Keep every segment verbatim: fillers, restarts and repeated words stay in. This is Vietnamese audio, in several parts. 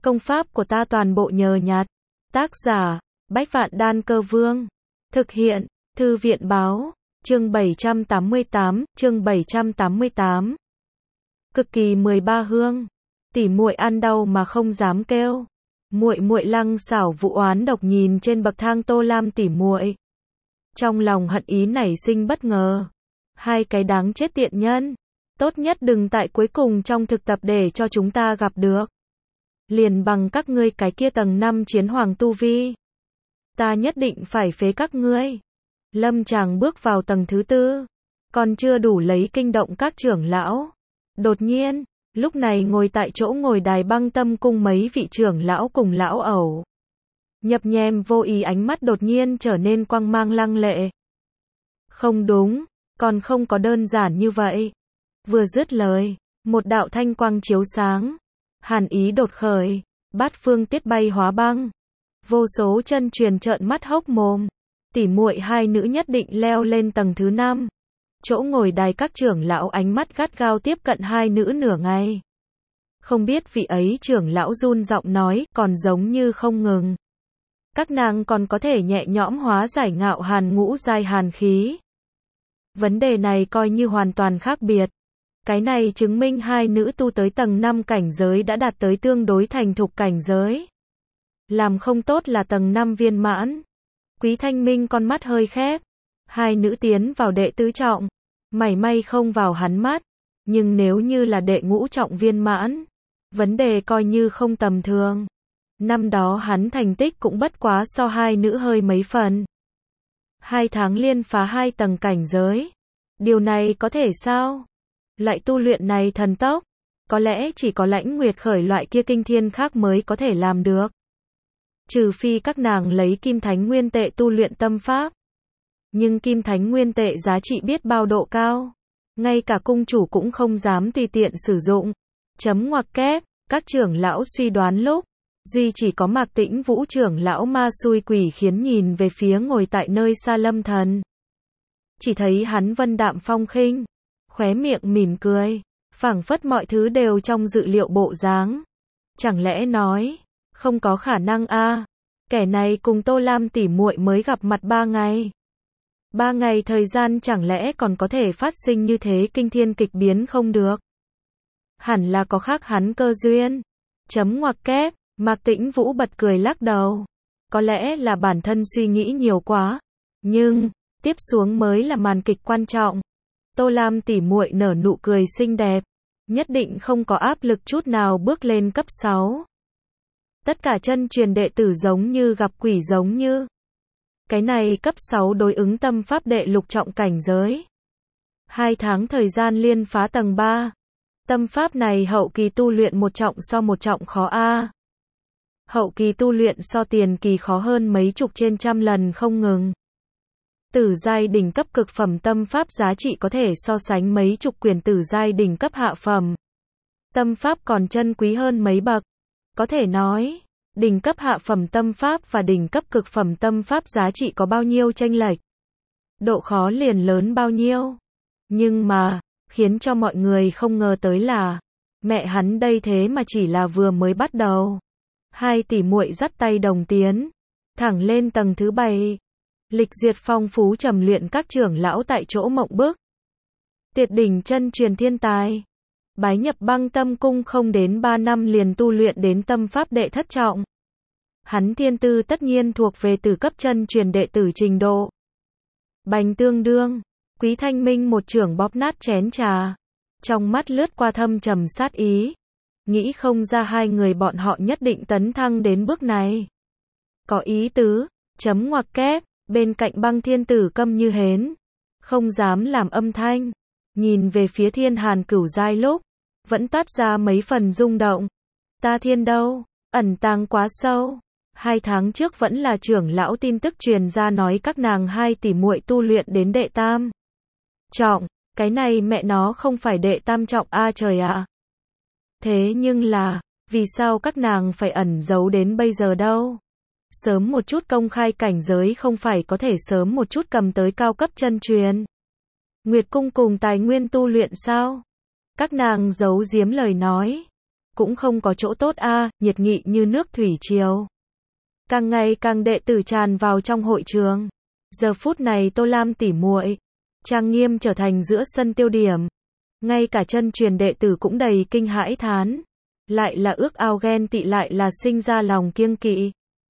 Công pháp của ta toàn bộ nhờ nhặt. Tác giả, Bách Vạn Đan Cơ Vương. Thực hiện, Thư viện Báo. Chương bảy trăm tám mươi tám, chương bảy trăm tám mươi tám. Cực kỳ mười ba hương. Tỉ muội ăn đau mà không dám kêu. Muội muội Lăng Xảo Vũ oán độc nhìn trên bậc thang Tô Lam tỉ muội. Trong lòng hận ý nảy sinh bất ngờ. Hai cái đáng chết tiện nhân. Tốt nhất đừng tại cuối cùng trong thực tập để cho chúng ta gặp được. Liền bằng các ngươi cái kia tầng năm chiến hoàng tu vi. Ta nhất định phải phế các ngươi. Lâm Tràng bước vào tầng thứ tư. Còn chưa đủ lấy kinh động các trưởng lão. Đột nhiên, lúc này ngồi tại chỗ ngồi đài Băng Tâm cung mấy vị trưởng lão cùng lão ẩu. Nhập nhem vô ý ánh mắt đột nhiên trở nên quang mang lăng lệ. Không đúng, còn không có đơn giản như vậy. Vừa dứt lời, một đạo thanh quang chiếu sáng. Hàn ý đột khởi, bát phương tiết bay hóa băng. Vô số chân truyền trợn mắt hốc mồm. Tỉ muội hai nữ nhất định leo lên tầng thứ năm. Chỗ ngồi đài các trưởng lão ánh mắt gắt gao tiếp cận hai nữ nửa ngày. Không biết vị ấy trưởng lão run giọng nói, còn giống như không ngừng. Các nàng còn có thể nhẹ nhõm hóa giải ngạo hàn ngũ giai hàn khí. Vấn đề này coi như hoàn toàn khác biệt. Cái này chứng minh hai nữ tu tới tầng năm cảnh giới đã đạt tới tương đối thành thục cảnh giới. Làm không tốt là tầng năm viên mãn. Quý Thanh Minh con mắt hơi khép. Hai nữ tiến vào đệ tứ trọng. Mảy may không vào hắn mắt. Nhưng nếu như là đệ ngũ trọng viên mãn. Vấn đề coi như không tầm thường. Năm đó hắn thành tích cũng bất quá so hai nữ hơi mấy phần. Hai tháng liên phá hai tầng cảnh giới. Điều này có thể sao? Loại tu luyện này thần tốc. Có lẽ chỉ có Lãnh Nguyệt Khởi loại kia kinh thiên khác mới có thể làm được. Trừ phi các nàng lấy Kim Thánh Nguyên Tệ tu luyện tâm pháp. Nhưng Kim Thánh Nguyên Tệ giá trị biết bao độ cao. Ngay cả cung chủ cũng không dám tùy tiện sử dụng. Chấm ngoặc kép, các trưởng lão suy đoán lúc. Duy chỉ có Mạc Tĩnh Vũ trưởng lão ma xui quỷ khiến nhìn về phía ngồi tại nơi xa Lâm Thần. Chỉ thấy hắn vân đạm phong khinh. Khóe miệng mỉm cười. Phảng phất mọi thứ đều trong dự liệu bộ dáng. Chẳng lẽ nói. Không có khả năng a à. Kẻ này cùng Tô Lam tỉ muội mới gặp mặt ba ngày. Ba ngày thời gian chẳng lẽ còn có thể phát sinh như thế kinh thiên kịch biến không được. Hẳn là có khác hắn cơ duyên. Chấm ngoặc kép, Mạc Tĩnh Vũ bật cười lắc đầu. Có lẽ là bản thân suy nghĩ nhiều quá. Nhưng, tiếp xuống mới là màn kịch quan trọng. Tô Lam tỉ muội nở nụ cười xinh đẹp. Nhất định không có áp lực chút nào bước lên cấp sáu. Tất cả chân truyền đệ tử giống như gặp quỷ giống như. Cái này cấp sáu đối ứng tâm pháp đệ lục trọng cảnh giới. Hai tháng thời gian liên phá tầng ba. Tâm pháp này hậu kỳ tu luyện một trọng so một trọng khó a. Hậu kỳ tu luyện so tiền kỳ khó hơn mấy chục trên trăm lần không ngừng. Tử giai đỉnh cấp cực phẩm tâm pháp giá trị có thể so sánh mấy chục quyển tử giai đỉnh cấp hạ phẩm. Tâm pháp còn chân quý hơn mấy bậc. Có thể nói, đỉnh cấp hạ phẩm tâm pháp và đỉnh cấp cực phẩm tâm pháp giá trị có bao nhiêu chênh lệch. Độ khó liền lớn bao nhiêu. Nhưng mà, khiến cho mọi người không ngờ tới là, mẹ hắn đây thế mà chỉ là vừa mới bắt đầu. Hai tỷ muội dắt tay đồng tiến, thẳng lên tầng thứ bảy. Lịch duyệt phong phú trầm luyện các trưởng lão tại chỗ mộng bức. Tuyệt đỉnh chân truyền thiên tài. Bái nhập Băng Tâm cung không đến ba năm liền tu luyện đến tâm pháp đệ thất trọng. Hắn thiên tư tất nhiên thuộc về từ cấp chân truyền đệ tử trình độ. Bành tương đương, Quý Thanh Minh một trưởng bóp nát chén trà. Trong mắt lướt qua thâm trầm sát ý. Nghĩ không ra hai người bọn họ nhất định tấn thăng đến bước này. Có ý tứ, chấm ngoặc kép, bên cạnh Băng thiên tử câm như hến. Không dám làm âm thanh. Nhìn về phía Thiên Hàn Cửu giai lúc, vẫn toát ra mấy phần rung động. Ta thiên đâu, ẩn tàng quá sâu. Hai tháng trước vẫn là trưởng lão tin tức truyền ra nói các nàng hai tỷ muội tu luyện đến đệ tam trọng, cái này mẹ nó không phải đệ tam trọng a trời ạ. Thế nhưng là, vì sao các nàng phải ẩn giấu đến bây giờ đâu? Sớm một chút công khai cảnh giới không phải có thể sớm một chút cầm tới cao cấp chân truyền. Nguyệt cung cùng tài nguyên tu luyện sao? Các nàng giấu giếm lời nói. cũng không có chỗ tốt a, nhiệt nghị như nước thủy triều. Càng ngày càng đệ tử tràn vào trong hội trường. Giờ phút này Tô Lam tỉ muội, trang nghiêm trở thành giữa sân tiêu điểm. Ngay cả chân truyền đệ tử cũng đầy kinh hãi thán. Lại là ước ao ghen tị, lại là sinh ra lòng kiêng kỵ.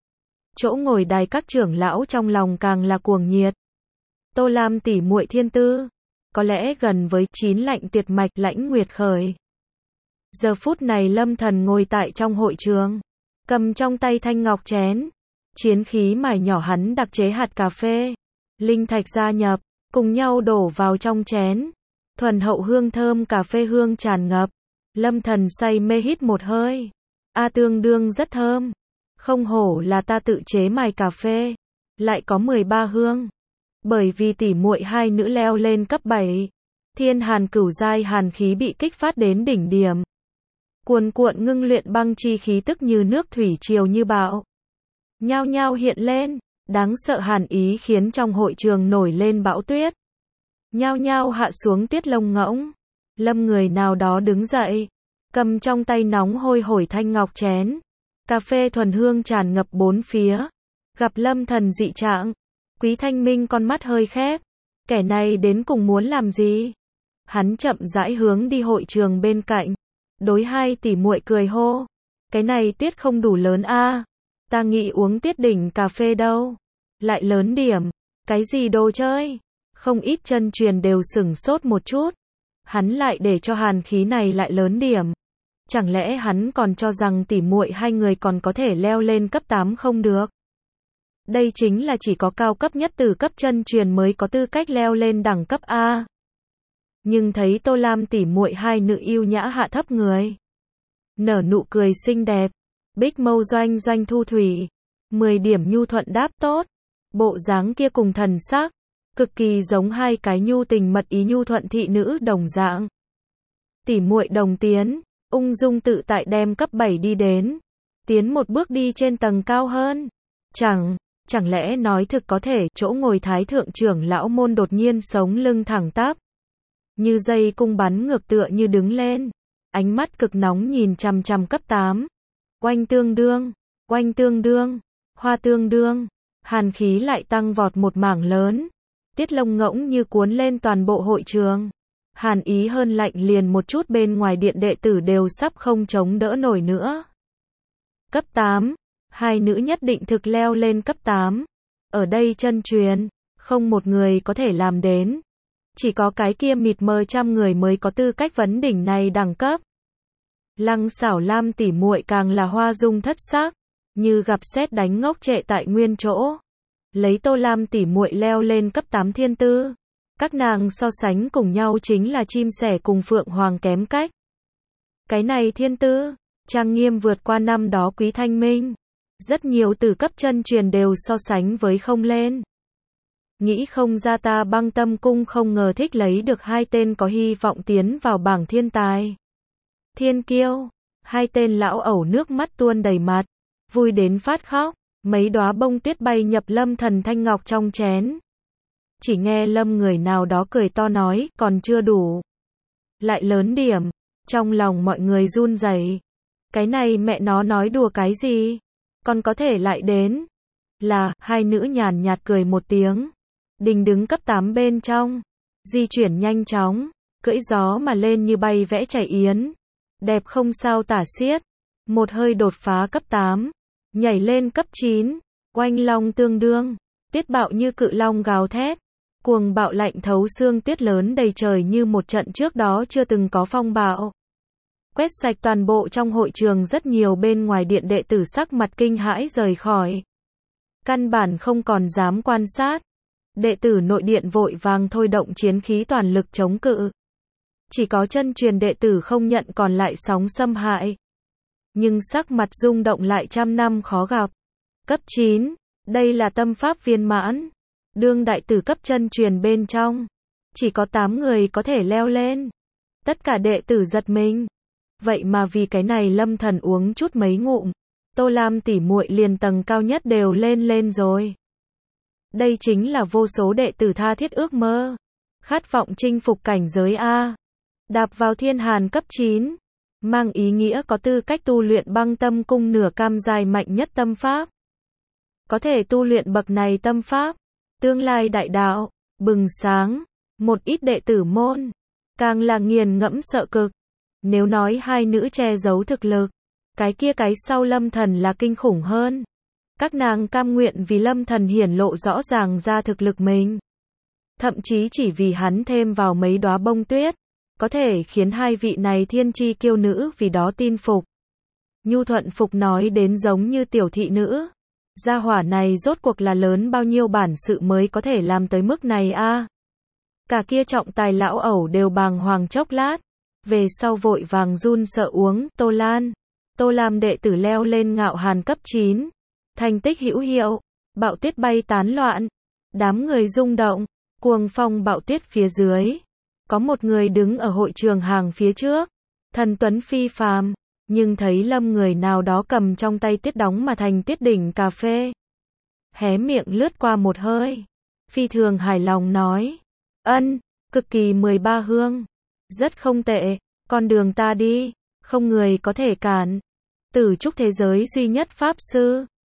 Chỗ ngồi đài các trưởng lão trong lòng càng là cuồng nhiệt. Tô Lam tỉ muội thiên tư, có lẽ gần với chín lạnh tuyệt mạch Lãnh Nguyệt Khởi. Giờ phút này Lâm Thần ngồi tại trong hội trường, cầm trong tay thanh ngọc chén, chiến khí mài nhỏ hắn đặc chế hạt cà phê, linh thạch gia nhập, cùng nhau đổ vào trong chén. Thuần hậu hương thơm cà phê hương tràn ngập. Lâm Thần say mê hít một hơi. A tương đương rất thơm. Không hổ là ta tự chế mài cà phê, lại có mười ba hương. Bởi vì tỉ muội hai nữ leo lên cấp bảy, thiên hàn cửu giai hàn khí bị kích phát đến đỉnh điểm. Cuồn cuộn ngưng luyện băng chi khí tức như nước thủy triều như bão. Nhao nhao hiện lên, đáng sợ hàn ý khiến trong hội trường nổi lên bão tuyết. Nhao nhao hạ xuống tuyết lông ngỗng. Lâm người nào đó đứng dậy, cầm trong tay nóng hôi hổi thanh ngọc chén. Cà phê thuần hương tràn ngập bốn phía. Gặp Lâm Thần dị trạng, Quý Thanh Minh con mắt hơi khép. Kẻ này đến cùng muốn làm gì? Hắn chậm rãi hướng đi hội trường bên cạnh. Đối hai tỷ muội cười hô. Cái này tuyết không đủ lớn a, ta nghĩ uống tuyết đỉnh cà phê đâu. Lại lớn điểm. Cái gì đồ chơi? Không ít chân truyền đều sửng sốt một chút. Hắn lại để cho hàn khí này lại lớn điểm. Chẳng lẽ hắn còn cho rằng tỉ muội hai người còn có thể leo lên cấp tám không được? Đây chính là chỉ có cao cấp nhất từ cấp chân truyền mới có tư cách leo lên đẳng cấp A. Nhưng thấy Tô Lam tỉ muội hai nữ yêu nhã hạ thấp người, nở nụ cười xinh đẹp, bích mâu doanh doanh thu thủy, mười điểm nhu thuận đáp tốt, bộ dáng kia cùng thần sắc, cực kỳ giống hai cái nhu tình mật ý nhu thuận thị nữ đồng dạng. Tỉ muội đồng tiến, ung dung tự tại đem cấp bảy đi đến, tiến một bước đi trên tầng cao hơn. Chẳng, chẳng lẽ nói thực có thể, chỗ ngồi thái thượng trưởng lão môn đột nhiên sống lưng thẳng tắp, như dây cung bắn ngược tựa như đứng lên, ánh mắt cực nóng nhìn chằm chằm cấp tám. Oanh tương đương, oanh tương đương, hoa tương đương, hàn khí lại tăng vọt một mảng lớn, tiết lông ngỗng như cuốn lên toàn bộ hội trường. Hàn ý hơn lạnh liền một chút bên ngoài điện đệ tử đều sắp không chống đỡ nổi nữa. Cấp tám, hai nữ nhất định thực leo lên cấp tám. Ở đây chân truyền, không một người có thể làm đến. Chỉ có cái kia mịt mờ trăm người mới có tư cách vấn đỉnh này đẳng cấp. Lăng Xảo Lam tỉ muội càng là hoa dung thất sắc, như gặp sét đánh ngốc trệ tại nguyên chỗ. Lấy Tô Lam tỉ muội leo lên cấp tám thiên tư, các nàng so sánh cùng nhau chính là chim sẻ cùng phượng hoàng kém cách. Cái này thiên tư, trang nghiêm vượt qua năm đó Quý Thanh Minh. Rất nhiều từ cấp chân truyền đều so sánh với không lên. Nghĩ không ra ta Băng Tâm Cung không ngờ thích lấy được hai tên có hy vọng tiến vào bảng thiên tài. Thiên kiêu, hai tên lão ẩu nước mắt tuôn đầy mặt, vui đến phát khóc, mấy đóa bông tuyết bay nhập Lâm Thần thanh ngọc trong chén. Chỉ nghe Lâm người nào đó cười to nói, còn chưa đủ. Lại lớn điểm, trong lòng mọi người run rẩy. Cái này mẹ nó nói đùa cái gì? Còn có thể lại đến. Là, hai nữ nhàn nhạt cười một tiếng. Đình đứng cấp tám bên trong. Di chuyển nhanh chóng, cưỡi gió mà lên như bay vẽ chảy yến. Đẹp không sao tả xiết. Một hơi đột phá cấp tám. Nhảy lên cấp chín. Oanh long tương đương. Tiết bạo như cự long gào thét. Cuồng bạo lạnh thấu xương, tuyết lớn đầy trời như một trận trước đó chưa từng có phong bạo. Quét sạch toàn bộ trong hội trường, rất nhiều bên ngoài điện đệ tử sắc mặt kinh hãi rời khỏi. Căn bản không còn dám quan sát. Đệ tử nội điện vội vàng thôi động chiến khí toàn lực chống cự. Chỉ có chân truyền đệ tử không nhận còn lại sóng xâm hại. Nhưng sắc mặt rung động lại trăm năm khó gặp. Cấp chín, đây là tâm pháp viên mãn. Đương đại tử cấp chân truyền bên trong, chỉ có tám người có thể leo lên. Tất cả đệ tử giật mình. Vậy mà vì cái này Lâm Thần uống chút mấy ngụm, Tô Lam tỉ muội liền tầng cao nhất đều lên lên rồi. Đây chính là vô số đệ tử tha thiết ước mơ, khát vọng chinh phục cảnh giới A. Đạp vào thiên hàn cấp chín, mang ý nghĩa có tư cách tu luyện băng tâm cung nửa cam dài mạnh nhất tâm pháp. Có thể tu luyện bậc này tâm pháp, tương lai đại đạo bừng sáng, một ít đệ tử môn càng là nghiền ngẫm sợ cực. Nếu nói hai nữ che giấu thực lực, cái kia cái sau Lâm Thần là kinh khủng hơn. Các nàng cam nguyện vì Lâm Thần hiển lộ rõ ràng ra thực lực mình. Thậm chí chỉ vì hắn thêm vào mấy đóa bông tuyết, có thể khiến hai vị này thiên chi kiêu nữ vì đó tin phục. Nhu thuận phục nói đến giống như tiểu thị nữ. Gia hỏa này rốt cuộc là lớn bao nhiêu bản sự mới có thể làm tới mức này a? À? Cả kia trọng tài lão ẩu đều bàng hoàng chốc lát, về sau vội vàng run sợ uống. Tô Lan, Tô Lam đệ tử leo lên ngạo hàn cấp chín, thành tích hữu hiệu, bão tuyết bay tán loạn, đám người rung động, cuồng phong bão tuyết phía dưới, có một người đứng ở hội trường hàng phía trước, thần tuấn phi phàm, nhưng thấy Lâm người nào đó cầm trong tay tuyết đóng mà thành tuyết đỉnh cà phê, hé miệng lướt qua một hơi, phi thường hài lòng nói, ân, cực kỳ mười ba hương, rất không tệ, con đường ta đi, không người có thể cản. Tử trúc thế giới duy nhất pháp sư,